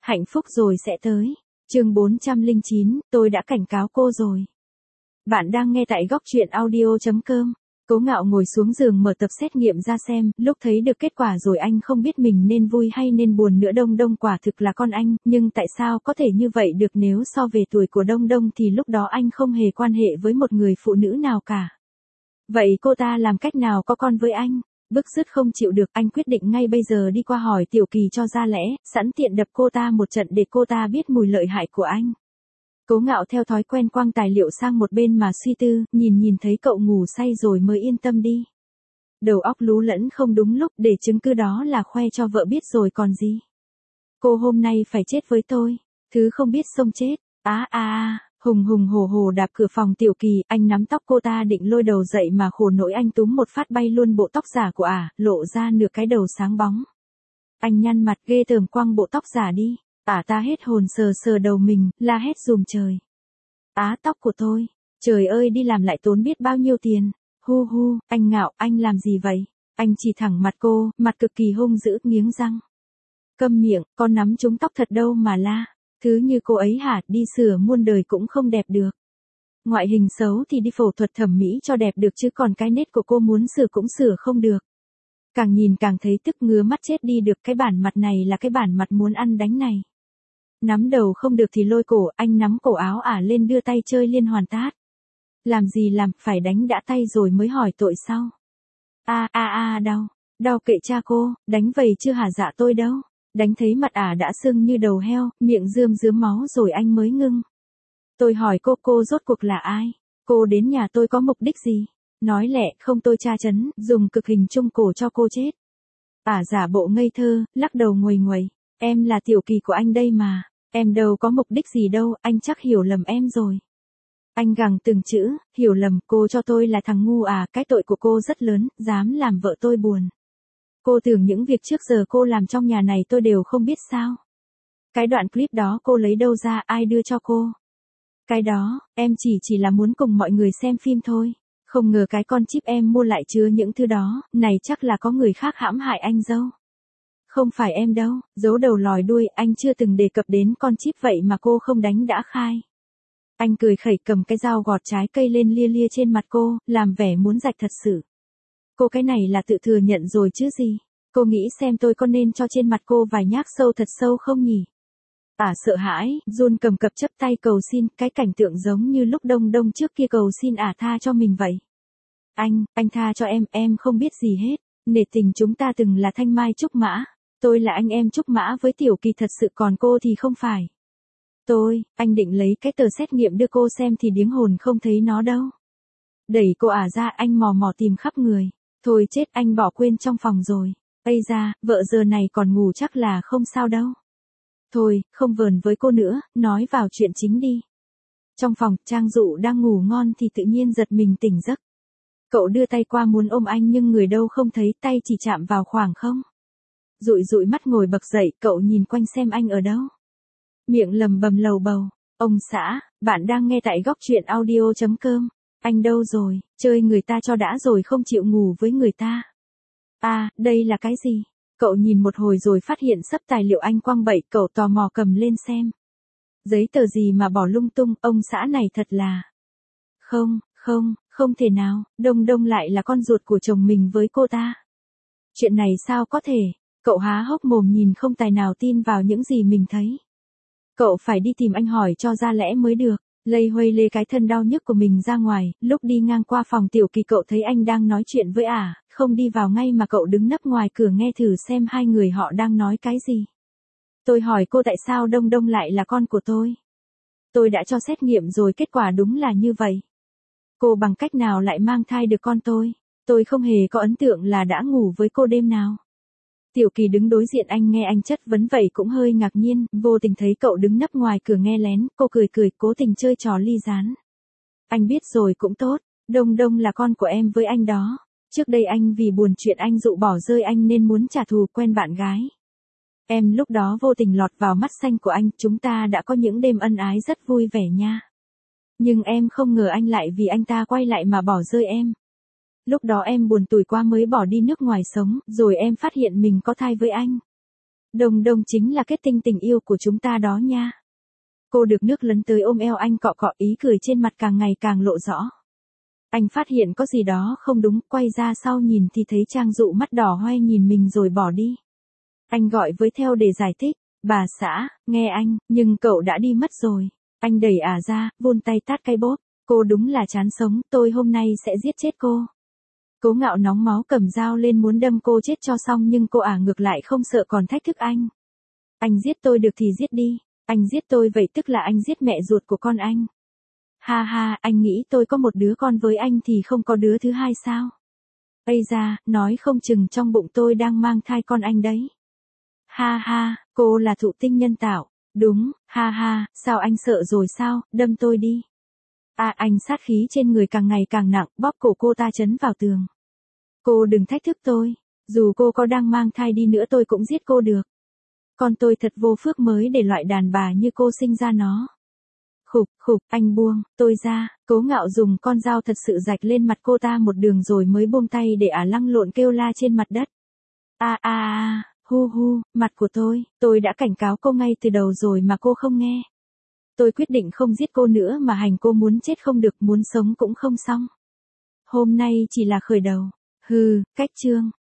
Hạnh phúc rồi sẽ tới. Chương 409, tôi đã cảnh cáo cô rồi. Bạn đang nghe tại góc truyện audio.com. Cố Ngạo ngồi xuống giường mở tập xét nghiệm ra xem, lúc thấy được kết quả rồi anh không biết mình nên vui hay nên buồn nữa. Đông Đông quả thực là con anh, nhưng tại sao có thể như vậy được? Nếu so về tuổi của Đông Đông thì lúc đó anh không hề quan hệ với một người phụ nữ nào cả. Vậy cô ta làm cách nào có con với anh? Bức rứt không chịu được, anh quyết định ngay bây giờ đi qua hỏi Tiểu Kỳ cho ra lẽ, sẵn tiện đập cô ta một trận để cô ta biết mùi lợi hại của anh. Cố Ngạo theo thói quen quăng tài liệu sang một bên mà suy tư, nhìn thấy cậu ngủ say rồi mới yên tâm đi. Đầu óc lú lẫn không đúng lúc, để chứng cứ đó là khoe cho vợ biết rồi còn gì. Cô hôm nay phải chết với tôi, thứ không biết xông chết. Hùng hùng hổ hổ đạp cửa phòng Tiểu Kỳ, anh nắm tóc cô ta định lôi đầu dậy mà khổ nỗi anh túm một phát bay luôn bộ tóc giả của lộ ra nửa cái đầu sáng bóng. Anh nhăn mặt ghê tởm quăng bộ tóc giả đi. Ta hết hồn sờ đầu mình, la hét dùm trời. Tóc của tôi. Trời ơi, đi làm lại tốn biết bao nhiêu tiền. Hu, anh Ngạo, anh làm gì vậy? Anh chỉ thẳng mặt cô, mặt cực kỳ hung dữ, nghiến răng. Câm miệng, con nắm trúng tóc thật đâu mà la. Thứ như cô ấy hả, đi sửa muôn đời cũng không đẹp được. Ngoại hình xấu thì đi phẫu thuật thẩm mỹ cho đẹp được chứ còn cái nết của cô muốn sửa cũng sửa không được. Càng nhìn càng thấy tức, ngứa mắt chết đi được. Cái bản mặt này là cái bản mặt muốn ăn đánh này. Nắm đầu không được thì lôi cổ, anh nắm cổ áo lên đưa tay chơi liên hoàn tát. Làm gì làm, phải đánh đã tay rồi mới hỏi tội sau. Đau kệ cha cô, đánh vầy chưa hả? Dạ tôi đâu. Đánh thấy mặt đã sưng như đầu heo, miệng rướm máu rồi anh mới ngưng. Tôi hỏi cô rốt cuộc là ai? Cô đến nhà tôi có mục đích gì? Nói lẹ, không tôi tra chấn, dùng cực hình trung cổ cho cô chết. Giả bộ ngây thơ, lắc đầu nguầy. Em là Tiểu Kỳ của anh đây mà. Em đâu có mục đích gì đâu, anh chắc hiểu lầm em rồi. Anh gằn từng chữ, hiểu lầm, cô cho tôi là thằng ngu cái tội của cô rất lớn, dám làm vợ tôi buồn. Cô tưởng những việc trước giờ cô làm trong nhà này tôi đều không biết sao? Cái đoạn clip đó cô lấy đâu ra, ai đưa cho cô? Cái đó, em chỉ là muốn cùng mọi người xem phim thôi. Không ngờ cái con chip em mua lại chứa những thứ đó, này chắc là có người khác hãm hại anh dâu. Không phải em đâu, giấu đầu lòi đuôi, anh chưa từng đề cập đến con chip vậy mà cô không đánh đã khai. Anh cười khẩy cầm cái dao gọt trái cây lên lia trên mặt cô, làm vẻ muốn rạch thật sự. Cô cái này là tự thừa nhận rồi chứ gì. Cô nghĩ xem tôi có nên cho trên mặt cô vài nhát sâu thật sâu không nhỉ? Sợ hãi, run cầm cập chấp tay cầu xin, cái cảnh tượng giống như lúc Đông trước kia cầu xin tha cho mình vậy. Anh tha cho em không biết gì hết. Nể tình chúng ta từng là thanh mai trúc mã. Tôi là anh em trúc mã với Tiểu Kỳ thật sự, còn cô thì không phải. Anh định lấy cái tờ xét nghiệm đưa cô xem thì điếng hồn không thấy nó đâu. Đẩy cô ra, anh mò tìm khắp người. Thôi chết, anh bỏ quên trong phòng rồi. Ây da, vợ giờ này còn ngủ chắc là không sao đâu. Thôi, không vờn với cô nữa, nói vào chuyện chính đi. Trong phòng, Trang Dụ đang ngủ ngon thì tự nhiên giật mình tỉnh giấc. Cậu đưa tay qua muốn ôm anh nhưng người đâu không thấy, tay chỉ chạm vào khoảng không. Dụi mắt ngồi bật dậy, cậu nhìn quanh xem anh ở đâu. Miệng lầm bầm lầu bầu. Ông xã, bạn đang nghe tại góc truyện audio.com. Anh đâu rồi, chơi người ta cho đã rồi không chịu ngủ với người ta. Đây là cái gì? Cậu nhìn một hồi rồi phát hiện sấp tài liệu anh quăng bậy, cậu tò mò cầm lên xem. Giấy tờ gì mà bỏ lung tung, ông xã này thật là... Không thể nào, Đông lại là con ruột của chồng mình với cô ta. Chuyện này sao có thể? Cậu há hốc mồm nhìn không tài nào tin vào những gì mình thấy. Cậu phải đi tìm anh hỏi cho ra lẽ mới được. Lây hoay lê cái thân đau nhức của mình ra ngoài, lúc đi ngang qua phòng Tiểu Kỳ cậu thấy anh đang nói chuyện với không đi vào ngay mà cậu đứng nấp ngoài cửa nghe thử xem hai người họ đang nói cái gì. Tôi hỏi cô tại sao Đông lại là con của tôi. Tôi đã cho xét nghiệm rồi kết quả đúng là như vậy. Cô bằng cách nào lại mang thai được con tôi? Tôi không hề có ấn tượng là đã ngủ với cô đêm nào. Tiểu Kỳ đứng đối diện anh nghe anh chất vấn vậy cũng hơi ngạc nhiên, vô tình thấy cậu đứng nấp ngoài cửa nghe lén, cô cười cố tình chơi trò ly gián. Anh biết rồi cũng tốt, Đông là con của em với anh đó. Trước đây anh vì buồn chuyện anh Dụ bỏ rơi anh nên muốn trả thù quen bạn gái. Em lúc đó vô tình lọt vào mắt xanh của anh, chúng ta đã có những đêm ân ái rất vui vẻ nha. Nhưng em không ngờ anh lại vì anh ta quay lại mà bỏ rơi em. Lúc đó em buồn tủi quá mới bỏ đi nước ngoài sống, rồi em phát hiện mình có thai với anh. Đông Đông chính là kết tinh tình yêu của chúng ta đó nha. Cô được nước lấn tới ôm eo anh cọ cọ, ý cười trên mặt càng ngày càng lộ rõ. Anh phát hiện có gì đó không đúng, quay ra sau nhìn thì thấy Trang Dụ mắt đỏ hoe nhìn mình rồi bỏ đi. Anh gọi với theo để giải thích, bà xã, nghe anh, nhưng cậu đã đi mất rồi. Anh đẩy ra, vươn tay tát cái bốp, cô đúng là chán sống, tôi hôm nay sẽ giết chết cô. Cố Ngạo nóng máu cầm dao lên muốn đâm cô chết cho xong nhưng cô ngược lại không sợ còn thách thức anh. Anh giết tôi được thì giết đi, anh giết tôi vậy tức là anh giết mẹ ruột của con anh. Ha ha, anh nghĩ tôi có một đứa con với anh thì không có đứa thứ hai sao? Ây da, nói không chừng trong bụng tôi đang mang thai con anh đấy. Ha ha, cô là thụ tinh nhân tạo. Đúng, ha ha, sao anh sợ rồi sao, đâm tôi đi. Anh sát khí trên người càng ngày càng nặng, bóp cổ cô ta chấn vào tường. Cô đừng thách thức tôi, dù cô có đang mang thai đi nữa tôi cũng giết cô được. Con tôi thật vô phước mới để loại đàn bà như cô sinh ra nó. Khục, anh buông, tôi ra, Cố Ngạo dùng con dao thật sự rạch lên mặt cô ta một đường rồi mới buông tay để lăn lộn kêu la trên mặt đất. Hu, mặt của tôi đã cảnh cáo cô ngay từ đầu rồi mà cô không nghe. Tôi quyết định không giết cô nữa mà hành cô muốn chết không được, muốn sống cũng không xong. Hôm nay chỉ là khởi đầu. Cách chương